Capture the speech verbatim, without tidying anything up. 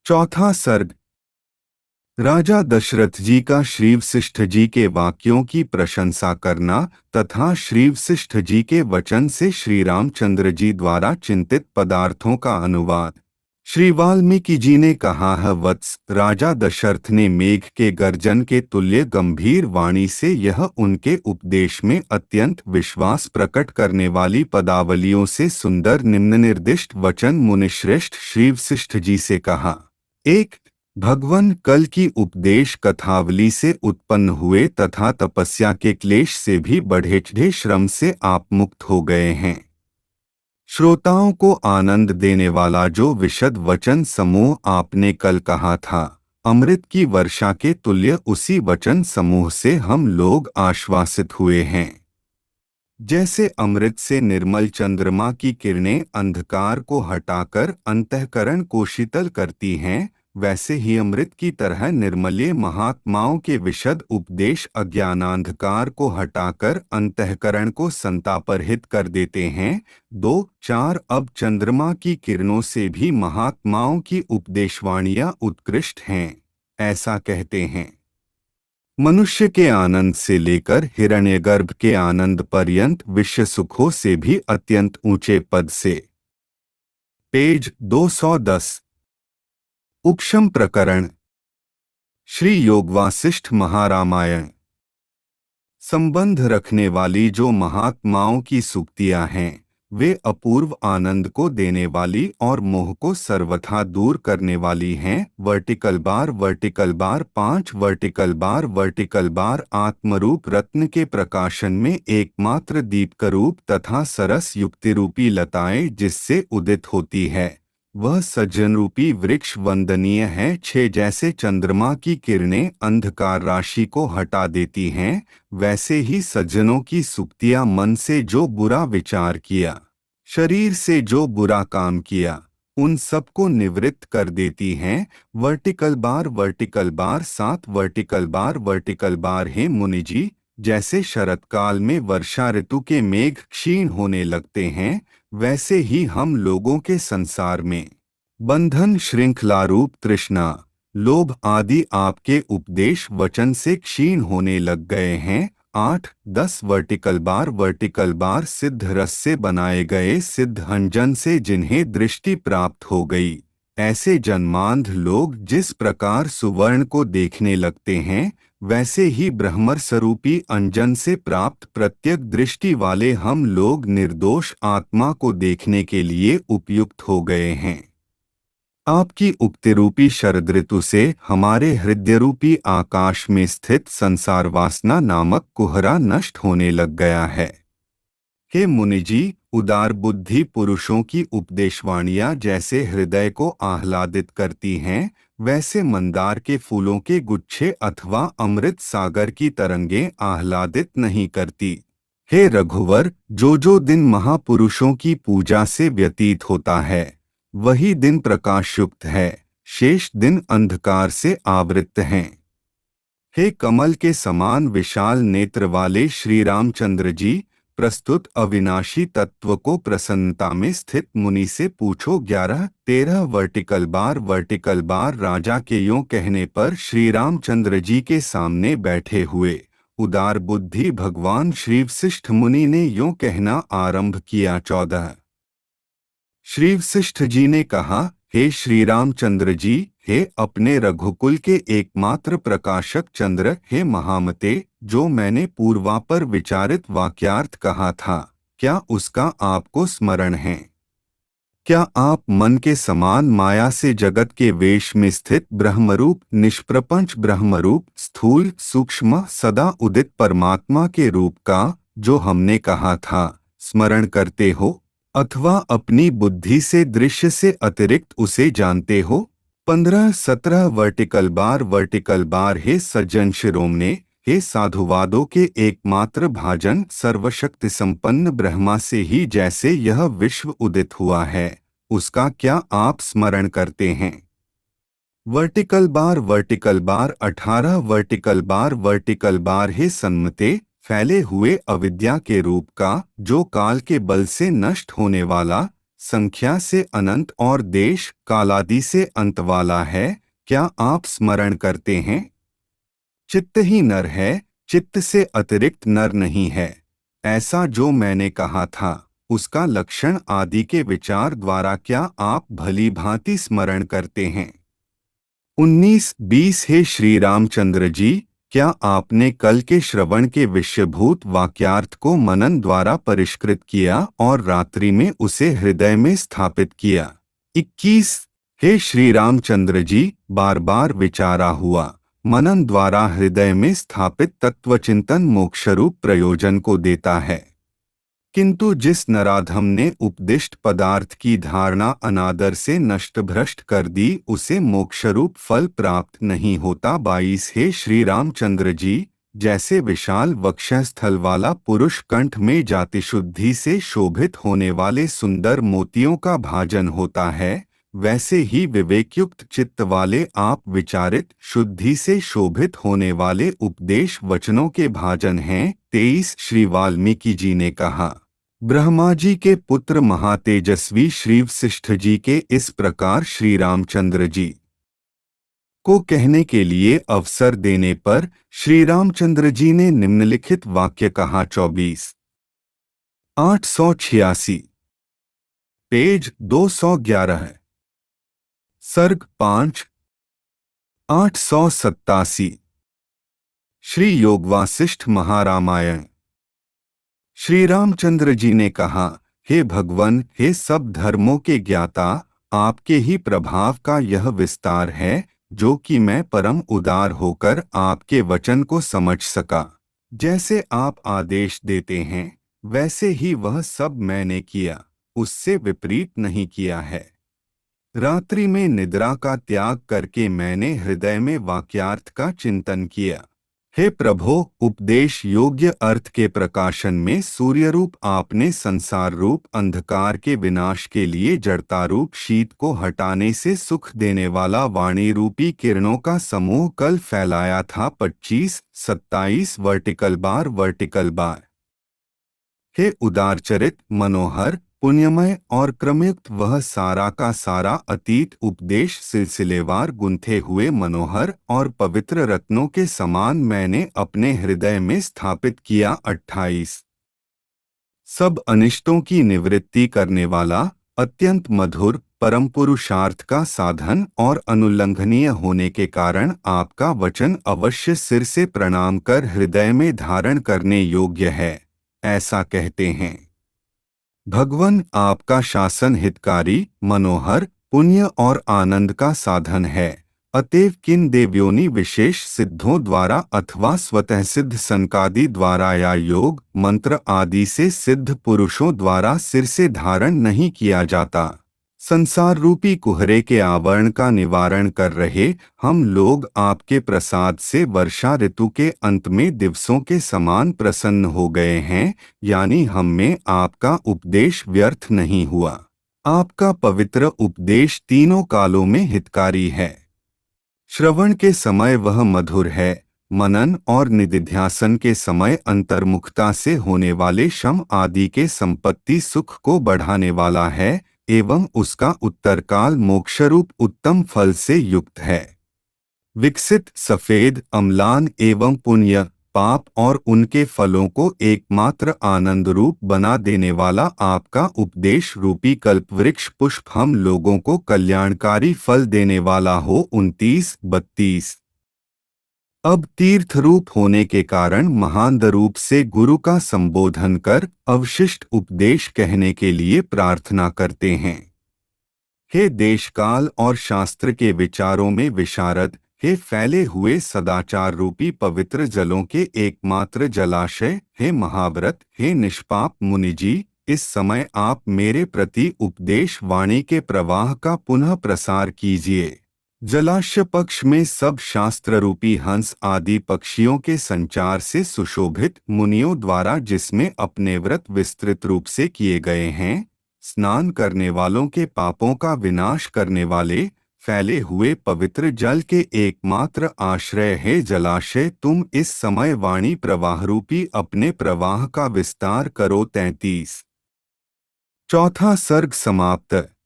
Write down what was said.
चौथा सर्ग। राजा दशरथ जी का श्री वशिष्ठ जी के वाक्यों की प्रशंसा करना तथा श्री वशिष्ठ जी के वचन से श्री रामचंद्र जी द्वारा चिंतित पदार्थों का अनुवाद। श्री वाल्मीकि जी ने कहा है, वत्स, राजा दशरथ ने मेघ के गर्जन के तुल्य गंभीर वाणी से यह उनके उपदेश में अत्यंत विश्वास प्रकट करने वाली पदावलियों से सुंदर निम्न निर्दिष्ट वचन मुनिश्रेष्ठ श्री वशिष्ठ जी से कहा। एक, भगवान कल की उपदेश कथावली से उत्पन्न हुए तथा तपस्या के क्लेश से भी बढ़े श्रम से आप मुक्त हो गए हैं। श्रोताओं को आनंद देने वाला जो विशद वचन समूह आपने कल कहा था, अमृत की वर्षा के तुल्य उसी वचन समूह से हम लोग आश्वासित हुए हैं। जैसे अमृत से निर्मल चंद्रमा की किरणें अंधकार को हटाकर अंतःकरण को शीतल करती हैं, वैसे ही अमृत की तरह निर्मलीय महात्माओं के विशद उपदेश अज्ञानांधकार को हटाकर अंतःकरण को संतापरहित कर देते हैं। दो चार अब चंद्रमा की किरणों से भी महात्माओं की उपदेशवाणियां उत्कृष्ट हैं, ऐसा कहते हैं। मनुष्य के आनंद से लेकर हिरण्यगर्भ के आनंद पर्यंत विश्व सुखों से भी अत्यंत ऊंचे पद से। पेज दो सौ दस। उपशम प्रकरण। श्री योग वासिष्ठ महारामायण। संबंध रखने वाली जो महात्माओं की सूक्तियां हैं, वे अपूर्व आनंद को देने वाली और मोह को सर्वथा दूर करने वाली हैं। वर्टिकल बार वर्टिकल बार पांच वर्टिकल बार वर्टिकल बार आत्मरूप रत्न के प्रकाशन में एकमात्र दीपकरूप तथा सरस युक्ति रूपी लताएं जिससे उदित होती है, वह सज्जन रूपी वृक्ष वंदनीय है। छह जैसे चंद्रमा की किरणें अंधकार राशि को हटा देती हैं, वैसे ही सज्जनों की सूक्तियां मन से जो बुरा विचार किया, शरीर से जो बुरा काम किया, उन सबको निवृत्त कर देती हैं। वर्टिकल बार वर्टिकल बार सात वर्टिकल बार वर्टिकल बार। हे मुनि जी, जैसे शरतकाल में वर्षा ऋतु के मेघ क्षीण होने लगते हैं, वैसे ही हम लोगों के संसार में बंधन श्रृंखलारूप तृष्णा, लोभ आदि आपके उपदेश वचन से क्षीण होने लग गए हैं। आठ दस वर्टिकल बार वर्टिकल बार सिद्ध रस से बनाए गए सिद्ध अंजन से जिन्हें दृष्टि प्राप्त हो गई, ऐसे जन्मांध लोग जिस प्रकार सुवर्ण को देखने लगते हैं, वैसे ही ब्रह्मर स्वरूपी अंजन से प्राप्त प्रत्यक दृष्टि वाले हम लोग निर्दोष आत्मा को देखने के लिए उपयुक्त हो गए हैं। आपकी उक्ति रूपी शरद ऋतु से हमारे हृदय रूपी आकाश में स्थित संसार वासना नामक कुहरा नष्ट होने लग गया है। हे मुनि जी, उदार बुद्धि पुरुषों की उपदेशवाणियां जैसे हृदय को आह्लादित करती हैं, वैसे मंदार के फूलों के गुच्छे अथवा अमृत सागर की तरंगें आह्लादित नहीं करती। हे रघुवर, जो जो दिन महापुरुषों की पूजा से व्यतीत होता है, वही दिन प्रकाशयुक्त है, शेष दिन अंधकार से आवृत हैं। हे कमल के समान विशाल नेत्र वाले श्री रामचंद्र जी, प्रस्तुत अविनाशी तत्व को प्रसन्नता में स्थित मुनि से पूछो। ग्यारह तेरह वर्टिकल बार वर्टिकल बार। राजा के यों कहने पर श्री रामचंद्र जी के सामने बैठे हुए उदार बुद्धि भगवान श्री वशिष्ठ मुनि ने यों कहना आरंभ किया। चौदह श्री वशिष्ठ जी ने कहा, हे श्री रामचंद्र जी, हे अपने रघुकुल के एकमात्र प्रकाशक चंद्र, हे महामते, जो मैंने पूर्वापर विचारित वाक्यार्थ कहा था, क्या उसका आपको स्मरण है? क्या आप मन के समान माया से जगत के वेश में स्थित ब्रह्मरूप निष्प्रपंच ब्रह्मरूप स्थूल सूक्ष्म सदा उदित परमात्मा के रूप का, जो हमने कहा था, स्मरण करते हो अथवा अपनी बुद्धि से दृश्य से अतिरिक्त उसे जानते हो? पंद्रह सत्रह वर्टिकल बार वर्टिकल बार। हे सज्जन शिरोमणे, हे साधुवादों के एकमात्र भाजन, सर्वशक्ति संपन्न ब्रह्मा से ही जैसे यह विश्व उदित हुआ है, उसका क्या आप स्मरण करते हैं? Vertical bar vertical bar. अठारह वर्टिकल बार वर्टिकल बार। हे सन्मते, फैले हुए अविद्या के रूप का, जो काल के बल से नष्ट होने वाला, संख्या से अनंत और देश कालादि से अंत वाला है, क्या आप स्मरण करते हैं? चित्त ही नर है, चित्त से अतिरिक्त नर नहीं है। ऐसा जो मैंने कहा था, उसका लक्षण आदि के विचार द्वारा क्या आप भली भांति स्मरण करते हैं? उन्नीस बीस हे श्री रामचंद्र जी, क्या आपने कल के श्रवण के विषयभूत वाक्यार्थ को मनन द्वारा परिष्कृत किया और रात्रि में उसे हृदय में स्थापित किया? इक्कीस हे श्री रामचंद्र जी, बार बार विचारा हुआ मनन द्वारा हृदय में स्थापित तत्वचिंतन मोक्षरूप प्रयोजन को देता है, किंतु जिस नराधम ने उपदिष्ट पदार्थ की धारणा अनादर से नष्ट भ्रष्ट कर दी, उसे मोक्षरूप फल प्राप्त नहीं होता। बाईस हे श्री रामचंद्र जी, जैसे विशाल वक्षस्थल वाला पुरुष कंठ में जाति शुद्धि से शोभित होने वाले सुंदर मोतियों का भाजन होता है, वैसे ही विवेकयुक्त चित्त वाले आप विचारित शुद्धि से शोभित होने वाले उपदेश वचनों के भाजन हैं। तेईस श्री वाल्मीकि जी ने कहा, ब्रह्मा जी के पुत्र महातेजस्वी श्री वशिष्ठ जी के इस प्रकार श्री रामचंद्र जी को कहने के लिए अवसर देने पर श्री रामचंद्र जी ने निम्नलिखित वाक्य कहा। चौबीस आठ सौ छियासी पेज दो सौ ग्यारह सर्ग पांच आठ सौ सत्तासी श्री योगवासिष्ठ महारामायण। श्री रामचंद्र जी ने कहा, हे भगवन, हे सब धर्मों के ज्ञाता, आपके ही प्रभाव का यह विस्तार है जो कि मैं परम उदार होकर आपके वचन को समझ सका। जैसे आप आदेश देते हैं वैसे ही वह सब मैंने किया, उससे विपरीत नहीं किया है। रात्रि में निद्रा का त्याग करके मैंने हृदय में वाक्यार्थ का चिंतन किया। हे प्रभो, उपदेश योग्य अर्थ के प्रकाशन में सूर्य रूप आपने संसार रूप अंधकार के विनाश के लिए जड़ता रूप शीत को हटाने से सुख देने वाला वाणी रूपी किरणों का समूह कल फैलाया था। पच्चीस सत्ताईस वर्टिकल बार वर्टिकल बार। हे उदारचरित, मनोहर, पुण्यमय और क्रमयुक्त वह सारा का सारा अतीत उपदेश सिलसिलेवार गुंथे हुए मनोहर और पवित्र रत्नों के समान मैंने अपने हृदय में स्थापित किया। अट्ठाईस सब अनिष्टों की निवृत्ति करने वाला, अत्यंत मधुर, परम पुरुषार्थ का साधन और अनुल्लंघनीय होने के कारण आपका वचन अवश्य सिर से प्रणाम कर हृदय में धारण करने योग्य है, ऐसा कहते हैं। भगवन, आपका शासन हितकारी, मनोहर, पुण्य और आनंद का साधन है। अतएव किन देवयोनि विशेष सिद्धों द्वारा अथवा स्वतः सिद्ध संकादि द्वारा या योग मंत्र आदि से सिद्ध पुरुषों द्वारा सिर से धारण नहीं किया जाता। संसार रूपी कुहरे के आवरण का निवारण कर रहे हम लोग आपके प्रसाद से वर्षा ऋतु के अंत में दिवसों के समान प्रसन्न हो गए हैं, यानी हम में आपका उपदेश व्यर्थ नहीं हुआ। आपका पवित्र उपदेश तीनों कालों में हितकारी है। श्रवण के समय वह मधुर है, मनन और निदिध्यासन के समय अंतर्मुखता से होने वाले शम आदि के संपत्ति सुख को बढ़ाने वाला है एवं उसका उत्तरकाल मोक्षरूप उत्तम फल से युक्त है। विकसित, सफेद, अम्लान एवं पुण्य, पाप और उनके फलों को एकमात्र आनंद रूप बना देने वाला आपका उपदेश रूपी कल्पवृक्ष पुष्प हम लोगों को कल्याणकारी फल देने वाला हो। उनतीस बत्तीस अब तीर्थ रूप होने के कारण महान रूप से गुरु का संबोधन कर अवशिष्ट उपदेश कहने के लिए प्रार्थना करते हैं। हे देशकाल और शास्त्र के विचारों में विशारद, हे फैले हुए सदाचार रूपी पवित्र जलों के एकमात्र जलाशय, हे महाव्रत, हे निष्पाप मुनिजी, इस समय आप मेरे प्रति उपदेश वाणी के प्रवाह का पुनः प्रसार कीजिए। जलाशय पक्ष में सब शास्त्र रूपी हंस आदि पक्षियों के संचार से सुशोभित मुनियों द्वारा जिसमें अपने व्रत विस्तृत रूप से किए गए हैं, स्नान करने वालों के पापों का विनाश करने वाले फैले हुए पवित्र जल के एकमात्र आश्रय है जलाशय, तुम इस समय वाणी प्रवाह रूपी अपने प्रवाह का विस्तार करो। तैंतीस चौथा सर्ग समाप्त।